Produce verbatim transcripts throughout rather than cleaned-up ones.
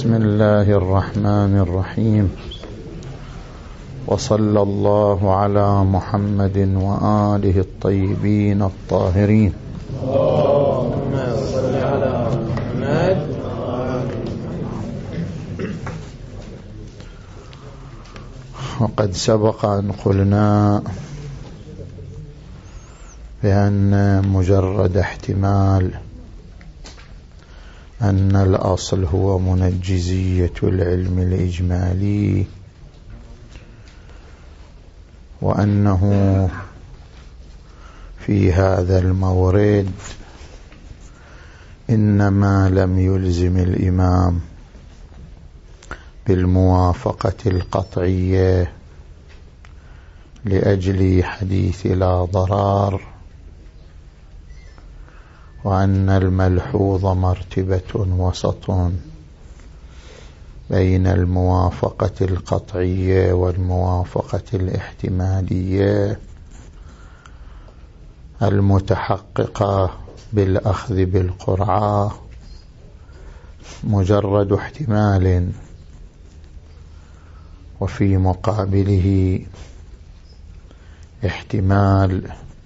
بسم الله الرحمن الرحيم، وصلى الله على محمد وآله الطيبين الطاهرين. اللهم صل على محمد. وقد سبق أن قلنا بأن مجرد احتمال أن الأصل هو منجزية العلم الإجمالي، وأنه في هذا المورد إنما لم يلزم الإمام بالموافقة القطعية لأجل حديث لا ضرار، وأن الملحوظ مرتبة وسط بين الموافقة القطعية والموافقة الاحتمالية المتحققة بالأخذ بالقرعة. مجرد احتمال وفي مقابله احتمال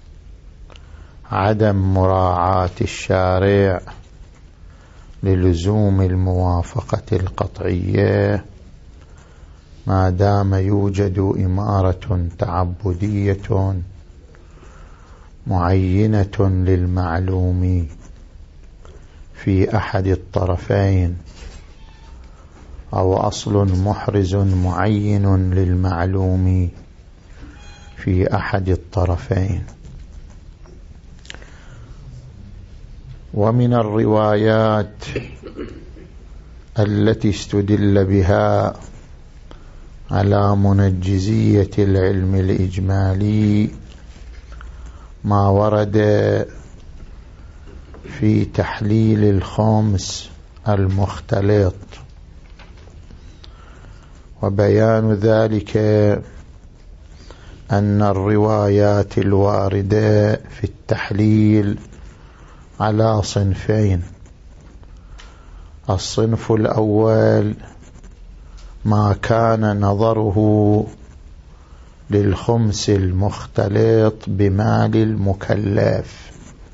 عدم مراعاة الشارع للزوم الموافقة القطعية ما دام يوجد إمارة تعبدية معينة للمعلوم في أحد الطرفين، أو أصل محرز معين للمعلوم في أحد الطرفين. ومن الروايات التي استدل بها على منجزية العلم الإجمالي ما ورد في تحليل الخمس المختلط، وبيان ذلك أن الروايات الواردة في التحليل على صنفين. الصنف الأول ما كان نظره للخمس المختلط بمال المكلف،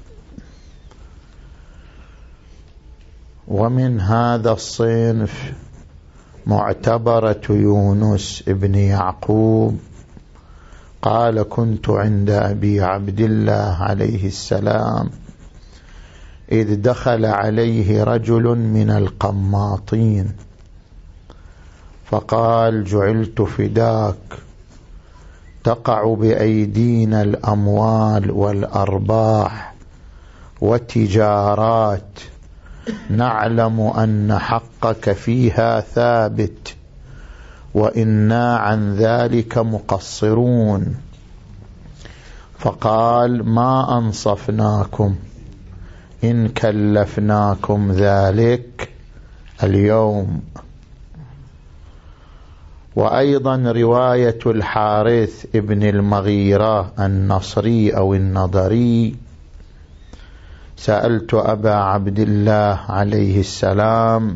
ومن هذا الصنف معتبرة يونس ابن يعقوب قال: كنت عند أبي عبد الله عليه السلام إذ دخل عليه رجل من القماطين فقال: جعلت فداك، تقع بأيدينا الأموال والأرباح والتجارات، نعلم أن حقك فيها ثابت وإنا عن ذلك مقصرون. فقال: ما أنصفناكم إن كلفناكم ذلك اليوم. وأيضا رواية الحارث ابن المغيرة النصري أو النضري: سألت أبا عبد الله عليه السلام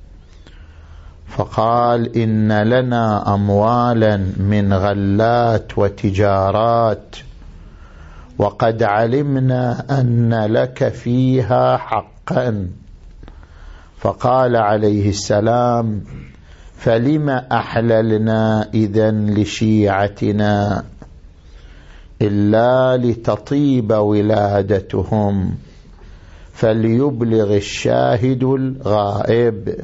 فقال: إن لنا أموالا من غلات وتجارات وقد علمنا أن لك فيها حقا. فقال عليه السلام: فلم أحللنا إذن لشيعتنا إلا لتطيب ولادتهم، فليبلغ الشاهد الغائب.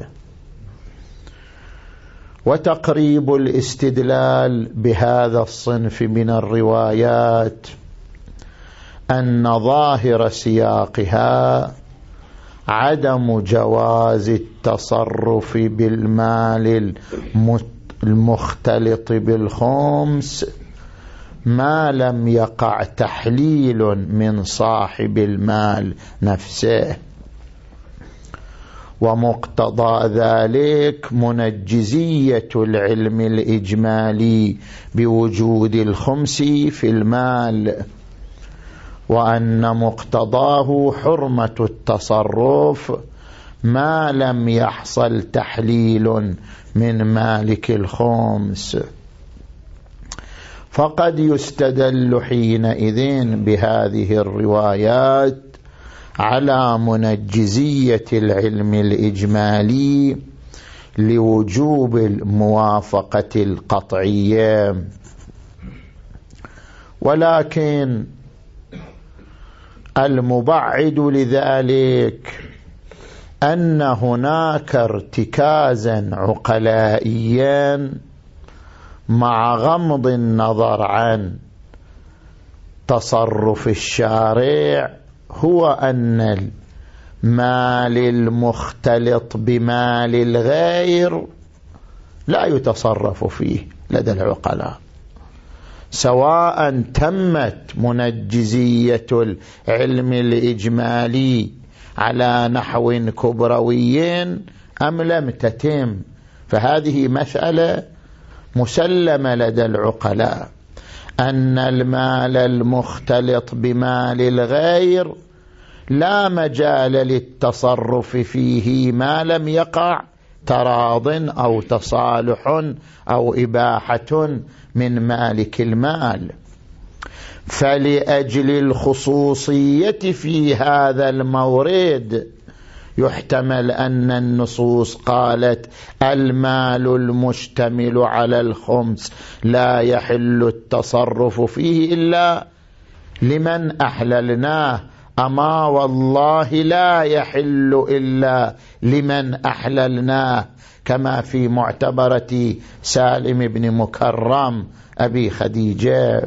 وتقريب الاستدلال بهذا الصنف من الروايات أن ظاهر سياقها عدم جواز التصرف بالمال المختلط بالخمس ما لم يقع تحليل من صاحب المال نفسه، ومقتضى ذلك منجزية العلم الإجمالي بوجود الخمس في المال، وأن مقتضاه حرمة التصرف ما لم يحصل تحليل من مالك الخمس. فقد يستدل حينئذ بهذه الروايات على منجزية العلم الإجمالي لوجوب الموافقة القطعية. ولكن المبعد لذلك أن هناك ارتكازا عقلائيا مع غمض النظر عن تصرف الشارع، هو أن المال المختلط بمال الغير لا يتصرف فيه لدى العقلاء، سواء تمت منجزية العلم الإجمالي على نحو كبروي أم لم تتم. فهذه مسألة مسلمة لدى العقلاء، أن المال المختلط بمال الغير لا مجال للتصرف فيه ما لم يقع تراض أو تصالح أو إباحة من مالك المال. فلأجل الخصوصية في هذا المورد يحتمل أن النصوص قالت المال المشتمل على الخمس لا يحل التصرف فيه إلا لمن أحللناه، أما والله لا يحل إلا لمن أحللناه، كما في معتبرة سالم بن مكرم أبي خديجة.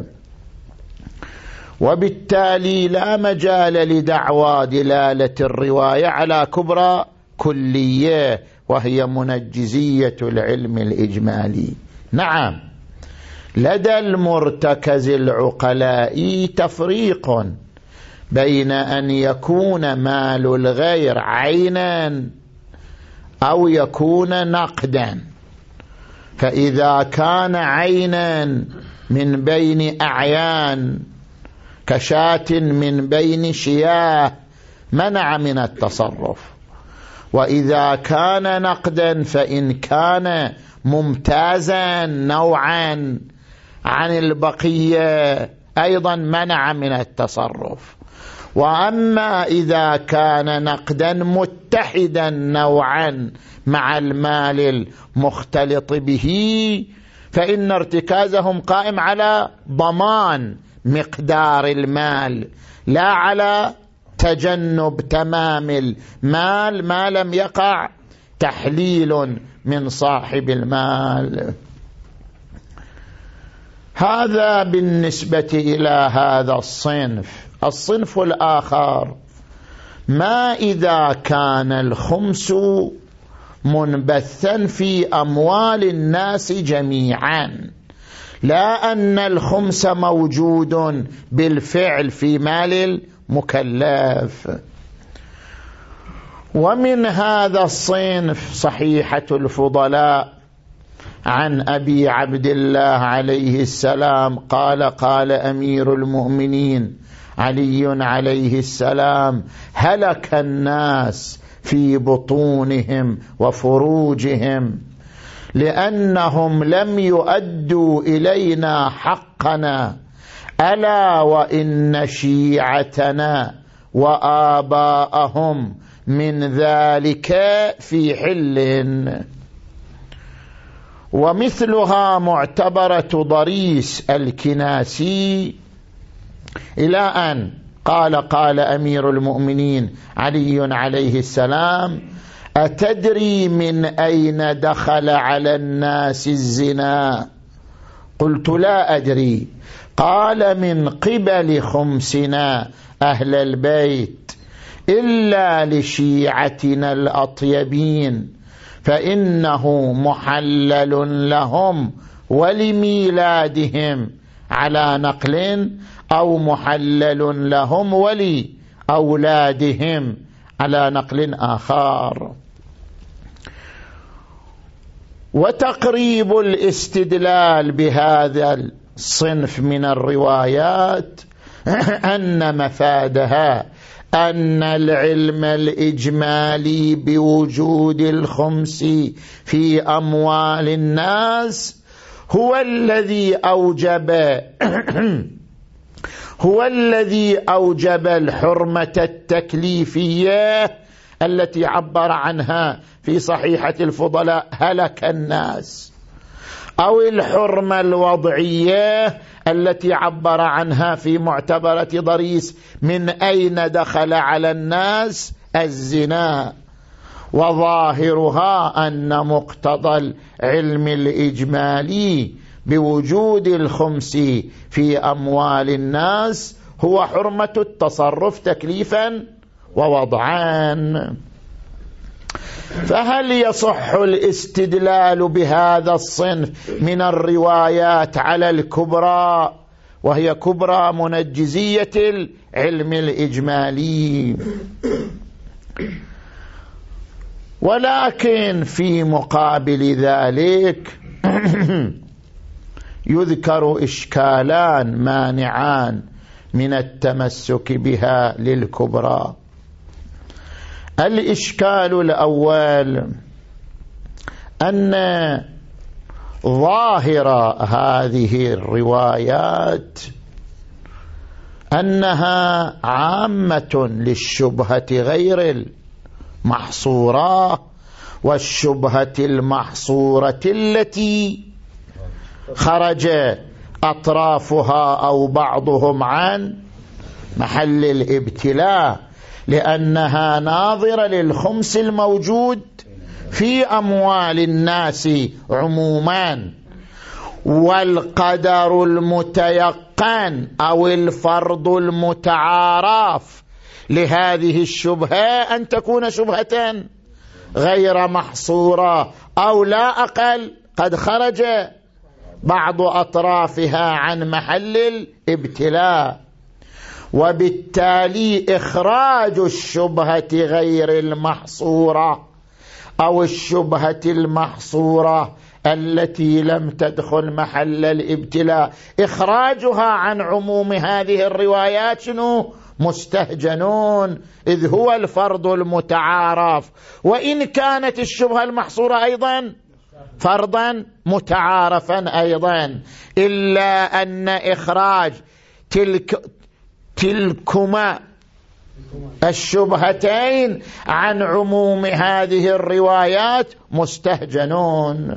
وبالتالي لا مجال لدعوى دلالة الرواية على كبرى كلية وهي منجزية العلم الإجمالي. نعم، لدى المرتكز العقلاء تفريق بين أن يكون مال الغير عينا أو يكون نقدا. فإذا كان عينا من بين أعيان كشاة من بين شياه منع من التصرف، وإذا كان نقدا فإن كان ممتازا نوعا عن البقية أيضا منع من التصرف. وأما إذا كان نقدا متحدا نوعا مع المال المختلط به فإن ارتكازهم قائم على ضمان مقدار المال لا على تجنب تمام المال ما لم يقع تحليل من صاحب المال. هذا بالنسبة إلى هذا الصنف. الصنف الآخر ما إذا كان الخمس منبثا في أموال الناس جميعا، لا أن الخمس موجود بالفعل في مال المكلف. ومن هذا الصنف صحيحة الفضلاء عن أبي عبد الله عليه السلام قال قال أمير المؤمنين علي عليه السلام هلك الناس في بطونهم وفروجهم لأنهم لم يؤدوا إلينا حقنا، ألا وإن شيعتنا وآباءهم من ذلك في حل. ومثلها معتبرة ضريس الكناسي إلى أن قال قال أمير المؤمنين علي عليه السلام أتدري من أين دخل على الناس الزنا؟ قلت لا أدري. قال من قبل خمسنا أهل البيت إلا لشيعتنا الأطيبين فإنه محلل لهم ولميلادهم على نقل، أو محلل لهم ولأولادهم على نقل آخر. وتقريب الاستدلال بهذا الصنف من الروايات أن مفادها أن العلم الإجمالي بوجود الخمس في أموال الناس هو الذي أوجب هو الذي أوجب الحرمة التكليفية التي عبر عنها في صحيحة الفضلاء هلك الناس، أو الحرمة الوضعية التي عبر عنها في معتبرة ضريس من أين دخل على الناس الزنا، وظاهرها أن مقتضى العلم الإجمالي بوجود الخمس في أموال الناس هو حرمة التصرف تكليفا ووضعان. فهل يصح الاستدلال بهذا الصنف من الروايات على الكبرى، وهي كبرى منجزية العلم الإجمالي؟ ولكن في مقابل ذلك يذكر إشكالان مانعان من التمسك بها للكبرى. الإشكال الأول أن ظاهر هذه الروايات أنها عامة للشبهة غير المحصورة، والشبهة المحصورة التي خرج أطرافها أو بعضهم عن محل الابتلاء، لأنها ناظرة للخمس الموجود في أموال الناس عموما، والقدر المتيقن أو الفرض المتعارف لهذه الشبهة أن تكون شبهة غير محصورة، أو لا أقل قد خرج بعض أطرافها عن محل الابتلاء. وبالتالي إخراج الشبهة غير المحصورة أو الشبهة المحصورة التي لم تدخل محل الابتلاء، إخراجها عن عموم هذه الروايات شنو؟ مستهجنون، إذ هو الفرض المتعارف، وإن كانت الشبهة المحصورة أيضا فرضا متعارفا أيضا، إلا أن إخراج تلك تلكما الشبهتين عن عموم هذه الروايات مستهجنون.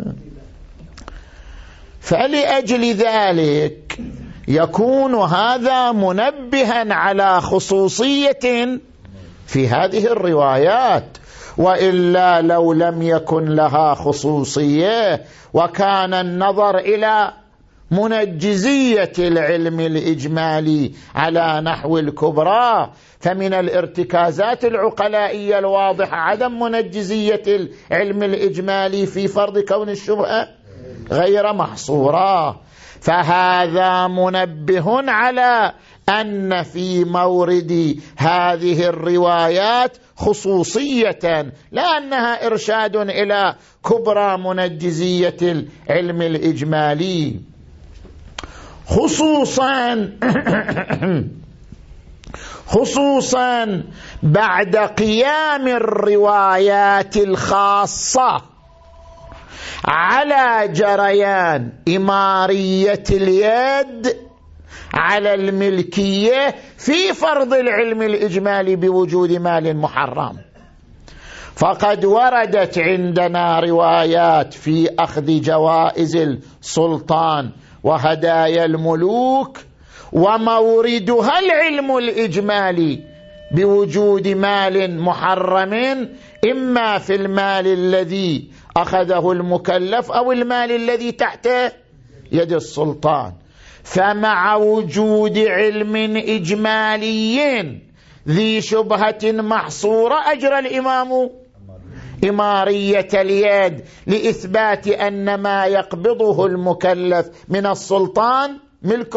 فلأجل ذلك يكون هذا منبها على خصوصية في هذه الروايات، وإلا لو لم يكن لها خصوصية وكان النظر إلى منجزية العلم الإجمالي على نحو الكبرى، فمن الارتكازات العقلائية الواضحة عدم منجزية العلم الإجمالي في فرض كون الشبهة غير محصورة. فهذا منبه على أن في مورد هذه الروايات خصوصية، لا أنها إرشاد إلى كبرى منجزية العلم الإجمالي، خصوصا خصوصا بعد قيام الروايات الخاصة على جريان إمارية اليد على الملكية في فرض العلم الإجمالي بوجود مال محرم. فقد وردت عندنا روايات في أخذ جوائز السلطان وهدايا الملوك وموردها العلم الإجمالي بوجود مال محرم، إما في المال الذي أخذه المكلف أو المال الذي تحت يد السلطان. فمع وجود علم إجمالي ذي شبهة محصورة أجرى الإمام إمارية اليد لإثبات أن ما يقبضه المكلف من السلطان ملك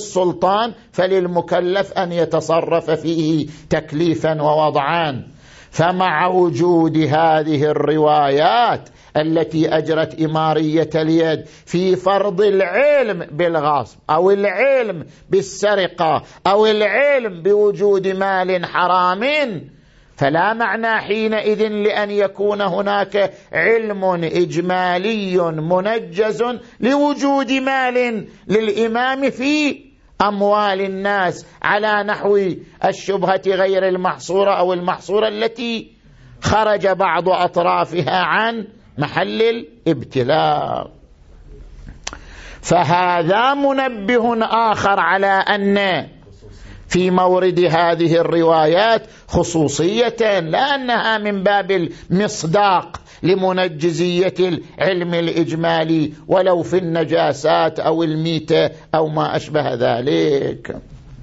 للسلطان، فللمكلف أن يتصرف فيه تكليفا ووضعان. فمع وجود هذه الروايات التي أجرت إمارية اليد في فرض العلم بالغصب أو العلم بالسرقة أو العلم بوجود مال حرام، فلا معنى حينئذ لأن يكون هناك علم إجمالي منجز لوجود مال للإمام في أموال الناس على نحو الشبهة غير المحصورة أو المحصورة التي خرج بعض أطرافها عن محل الابتلاء. فهذا منبه آخر على أن في مورد هذه الروايات خصوصية، لا أنها من باب المصداق لمنجزية العلم الإجمالي ولو في النجاسات أو الميتة أو ما أشبه ذلك.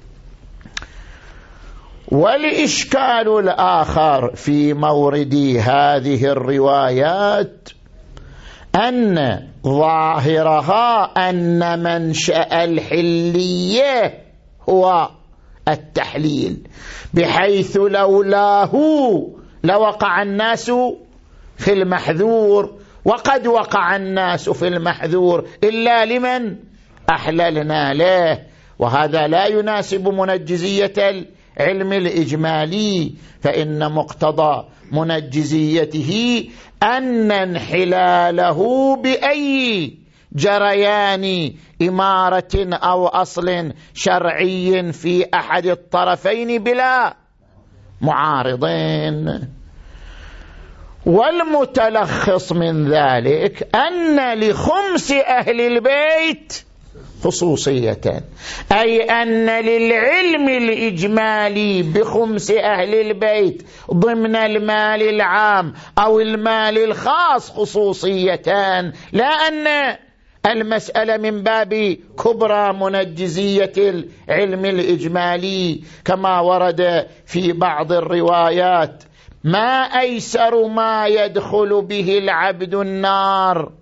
والإشكال الآخر في مورد هذه الروايات أن ظاهرها أن منشأ الحلية هو التحليل، بحيث لولاه لوقع الناس في المحذور، وقد وقع الناس في المحذور إلا لمن أحللنا له، وهذا لا يناسب منجزية العلم الإجمالي، فإن مقتضى منجزيته أن انحلاله بأي جريان إمارة أو أصل شرعي في أحد الطرفين بلا معارضين. والمتلخص من ذلك أن لخمس أهل البيت خصوصية، أي أن للعلم الإجمالي بخمس أهل البيت ضمن المال العام أو المال الخاص خصوصيتان، لا أن المسألة من باب كبرى منجزية العلم الإجمالي كما ورد في بعض الروايات: ما أيسر ما يدخل به العبد النار؟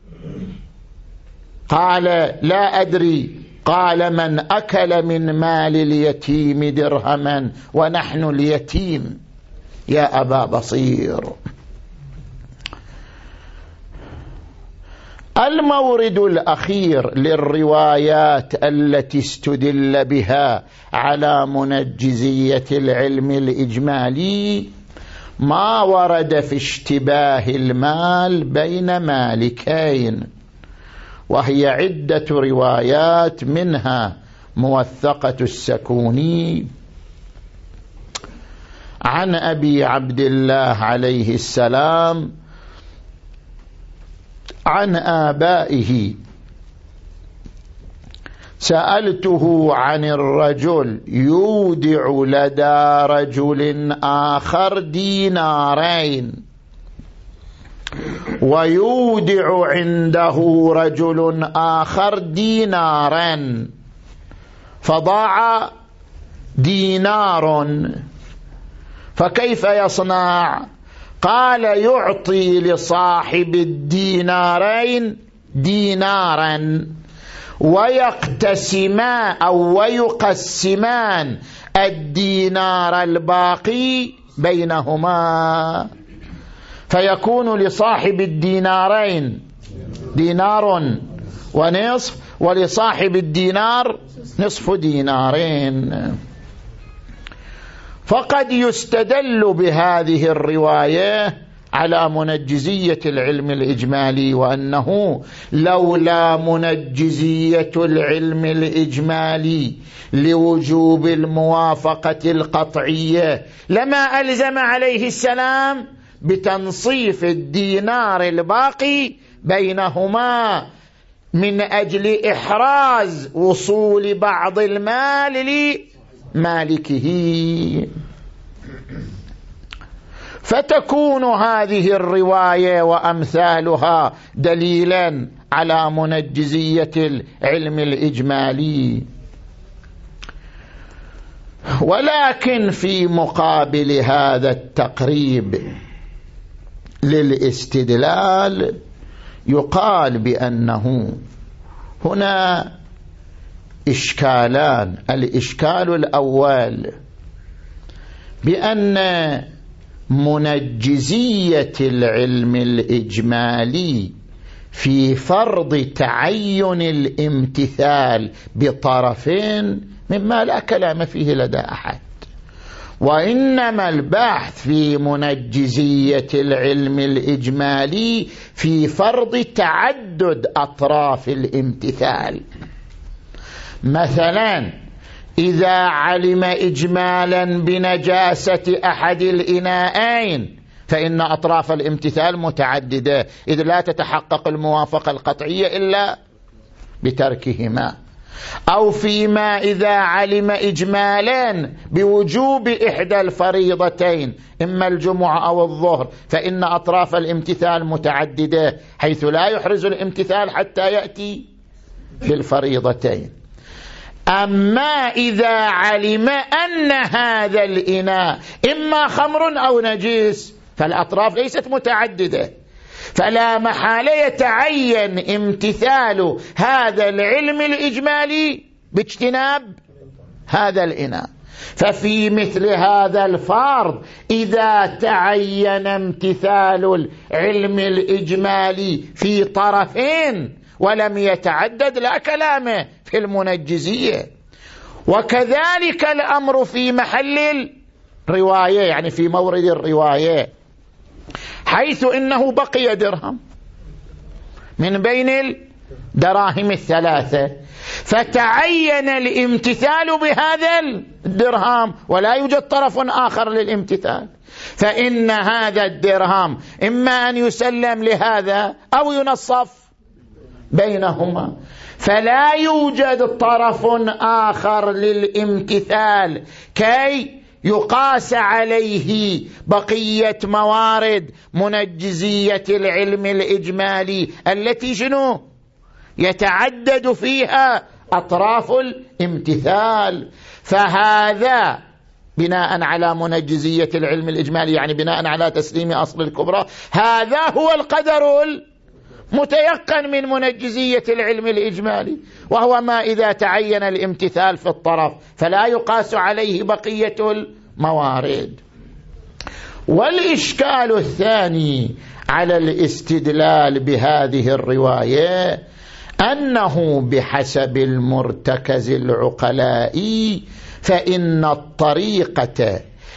قال: لا أدري. قال: من أكل من مال اليتيم درهما ونحن اليتيم يا أبا بصير. المورد الأخير للروايات التي استدل بها على منجزية العلم الإجمالي ما ورد في اشتباه المال بين مالكين، وهي عدة روايات، منها موثقة السكوني عن أبي عبد الله عليه السلام عن آبائه: سألته عن الرجل يودع لدى رجل آخر دينارين ويودع عنده رجل آخر دينارا، فضاع دينار، فكيف يصنع؟ قال: يعطي لصاحب الدينارين دينارا ويقتسمان أو ويقسمان الدينار الباقي بينهما، فيكون لصاحب الدينارين دينار ونصف، ولصاحب الدينار نصف دينارين. فقد يستدل بهذه الرواية على منجزية العلم الإجمالي، وأنه لولا منجزية العلم الإجمالي لوجوب الموافقة القطعية لما ألزم عليه السلام بتنصيف الدينار الباقي بينهما من أجل إحراز وصول بعض المال لمالكه. فتكون هذه الرواية وأمثالها دليلا على منجزية العلم الإجمالي. ولكن في مقابل هذا التقريب للاستدلال يقال بأنه هنا إشكالان. الإشكال الأول بأن منجزية العلم الإجمالي في فرض تعين الامتثال بطرفين مما لا كلام فيه لدى أحد، وإنما البحث في منجزية العلم الإجمالي في فرض تعدد أطراف الامتثال. مثلا إذا علم إجمالا بنجاسة أحد الإناءين فإن أطراف الامتثال متعددة، إذ لا تتحقق الموافقة القطعية إلا بتركهما. أو فيما إذا علم إجمالا بوجوب إحدى الفريضتين إما الجمعة أو الظهر فإن أطراف الامتثال متعددة حيث لا يحرز الامتثال حتى يأتي بالفريضتين. أما إذا علم أن هذا الإناء إما خمر أو نجيس فالأطراف ليست متعددة، فلا محالة يتعين امتثال هذا العلم الإجمالي باجتناب هذا الإناء. ففي مثل هذا الفرض إذا تعين امتثال العلم الإجمالي في طرفين ولم يتعدد لا كلام في المنجزية. وكذلك الأمر في محل الرواية، يعني في مورد الرواية، حيث إنه بقي درهم من بين الدراهم الثلاثة فتعين الامتثال بهذا الدرهم ولا يوجد طرف آخر للامتثال، فإن هذا الدرهم إما أن يسلم لهذا أو ينصف بينهما، فلا يوجد طرف آخر للامتثال كي يقاس عليه بقية موارد منجزية العلم الإجمالي التي شنو يتعدد فيها أطراف الامتثال. فهذا بناء على منجزية العلم الإجمالي، يعني بناء على تسليم أصل الكبرى، هذا هو القدر متيقن من منجزية العلم الإجمالي، وهو ما إذا تعين الامتثال في الطرف فلا يقاس عليه بقية الموارد. والإشكال الثاني على الاستدلال بهذه الرواية أنه بحسب المرتكز العقلائي فإن الطريقة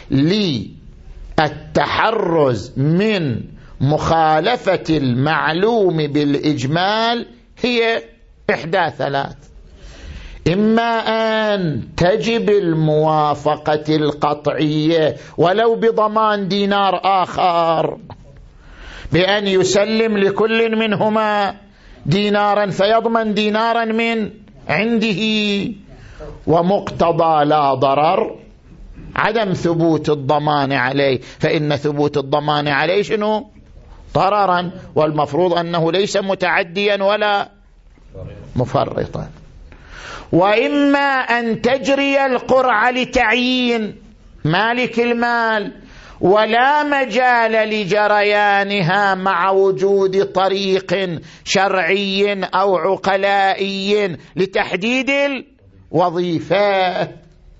للتحرز من مخالفة المعلوم بالإجمال هي إحدى ثلاث: إما أن تجب الموافقة القطعية ولو بضمان دينار آخر، بأن يسلم لكل منهما دينارا فيضمن دينارا من عنده، ومقتضى لا ضرر عدم ثبوت الضمان عليه، فإن ثبوت الضمان عليه شنو؟ ضررا، والمفروض أنه ليس متعديا ولا مفرطا. وإما أن تجري القرعة لتعيين مالك المال ولا مجال لجريانها مع وجود طريق شرعي أو عقلائي لتحديد الوظيفة.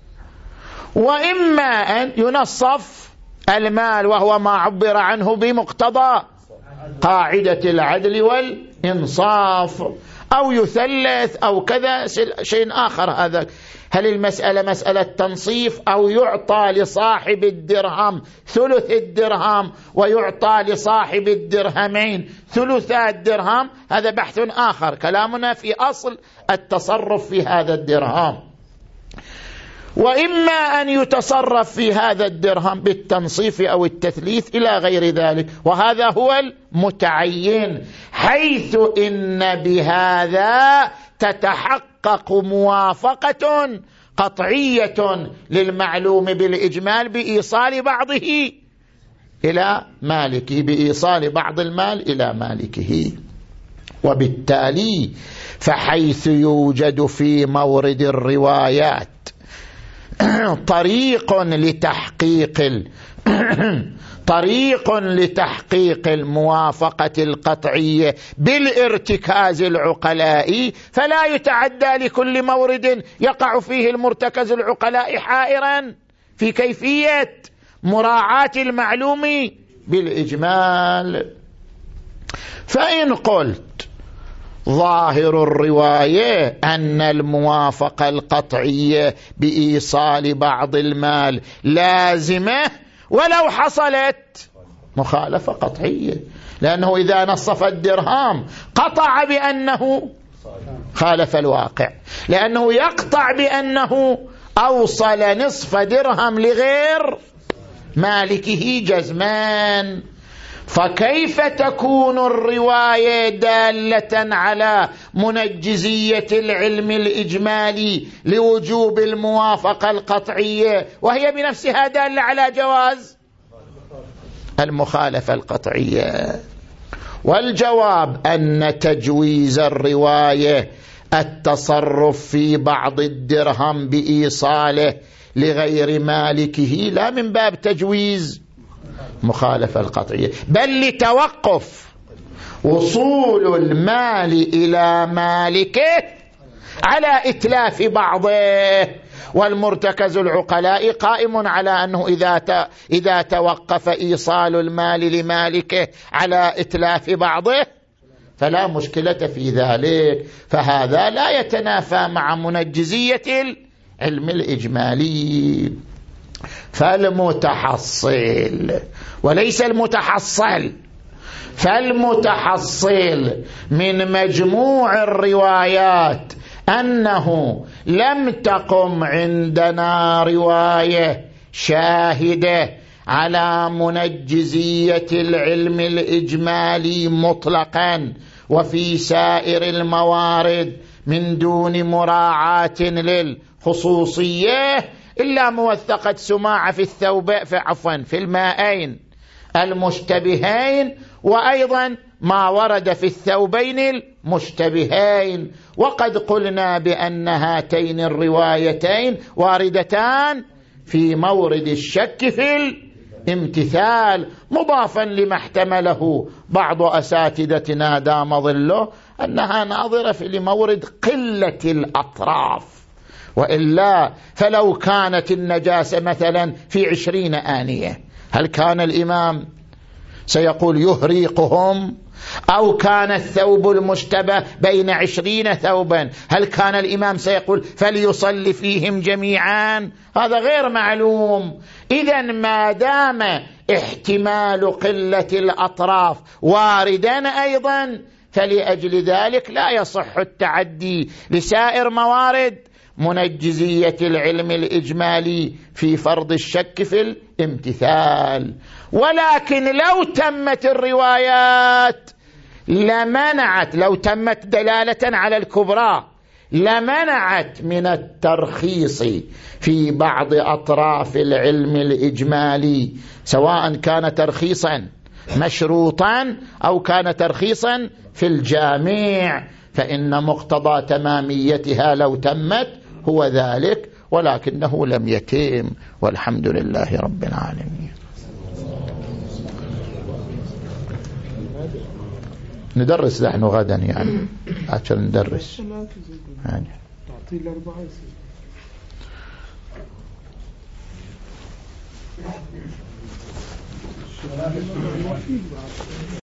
وإما أن ينصف المال وهو ما عبر عنه بمقتضى قاعدة العدل والإنصاف، أو يثلث أو كذا شيء آخر. هذا هل المسألة مسألة تنصيف أو يعطى لصاحب الدرهم ثلث الدرهم ويعطى لصاحب الدرهمين ثلثا الدرهم؟ هذا بحث آخر، كلامنا في أصل التصرف في هذا الدرهم. وإما أن يتصرف في هذا الدرهم بالتنصيف أو التثليث إلى غير ذلك، وهذا هو المتعين، حيث إن بهذا تتحقق موافقة قطعية للمعلوم بالإجمال بإيصال بعضه إلى مالكه، بإيصال بعض المال إلى مالكه. وبالتالي فحيث يوجد في مورد الروايات طريق لتحقيق ال... طريق لتحقيق الموافقة القطعية بالارتكاز العقلائي، فلا يتعدى لكل مورد يقع فيه المرتكز العقلائي حائرا في كيفية مراعاة المعلوم بالإجمال. فإن قلت ظاهر الرواية أن الموافقة القطعية بإيصال بعض المال لازمة ولو حصلت مخالفة قطعية، لأنه إذا نصف الدرهم قطع بأنه خالف الواقع، لأنه يقطع بأنه أوصل نصف درهم لغير مالكه جزمان. فكيف تكون الرواية دالة على منجزية العلم الإجمالي لوجوب الموافقة القطعية وهي بنفسها دالة على جواز المخالفة القطعية؟ والجواب أن تجويز الرواية التصرف في بعض الدرهم بإيصاله لغير مالكه لا من باب تجويز مخالفة القطعية، بل لتوقف وصول المال إلى مالكه على إتلاف بعضه. والمرتكز العقلاء قائم على أنه إذا إذا توقف إيصال المال لمالكه على إتلاف بعضه فلا مشكلة في ذلك، فهذا لا يتنافى مع منجزية العلم الإجمالي. فالمتحصل وليس المتحصل، فالمتحصل من مجموع الروايات أنه لم تقم عندنا رواية شاهدة على منجزية العلم الإجمالي مطلقا وفي سائر الموارد من دون مراعاة للخصوصية إلا موثقة سماعة في الثوب في عفوا في المائين المشتبهين، وأيضا ما ورد في الثوبين المشتبهين. وقد قلنا بأن هاتين الروايتين واردتان في مورد الشك في الامتثال، مضافا لما احتمله بعض أساتذتنا دام ظله أنها ناظرة في لمورد قلة الأطراف، وإلا فلو كانت النجاسة مثلا في عشرين آنية هل كان الإمام سيقول يهريقهم؟ أو كان الثوب المشتبه بين عشرين ثوبا هل كان الإمام سيقول فليصلي فيهم جميعا؟ هذا غير معلوم. إذن ما دام احتمال قلة الأطراف واردا أيضا فلأجل ذلك لا يصح التعدي لسائر موارد منجزية العلم الإجمالي في فرض الشك في الامتثال. ولكن لو تمت الروايات لمنعت، لو تمت دلالة على الكبرى لمنعت من الترخيص في بعض أطراف العلم الإجمالي، سواء كان ترخيصا مشروطا أو كان ترخيصا في الجامع، فإن مقتضى تماميتها لو تمت هو ذلك، ولكنه لم يتم، والحمد لله رب العالمين. ندرس نحن غدا يعني عشان ندرس يعني.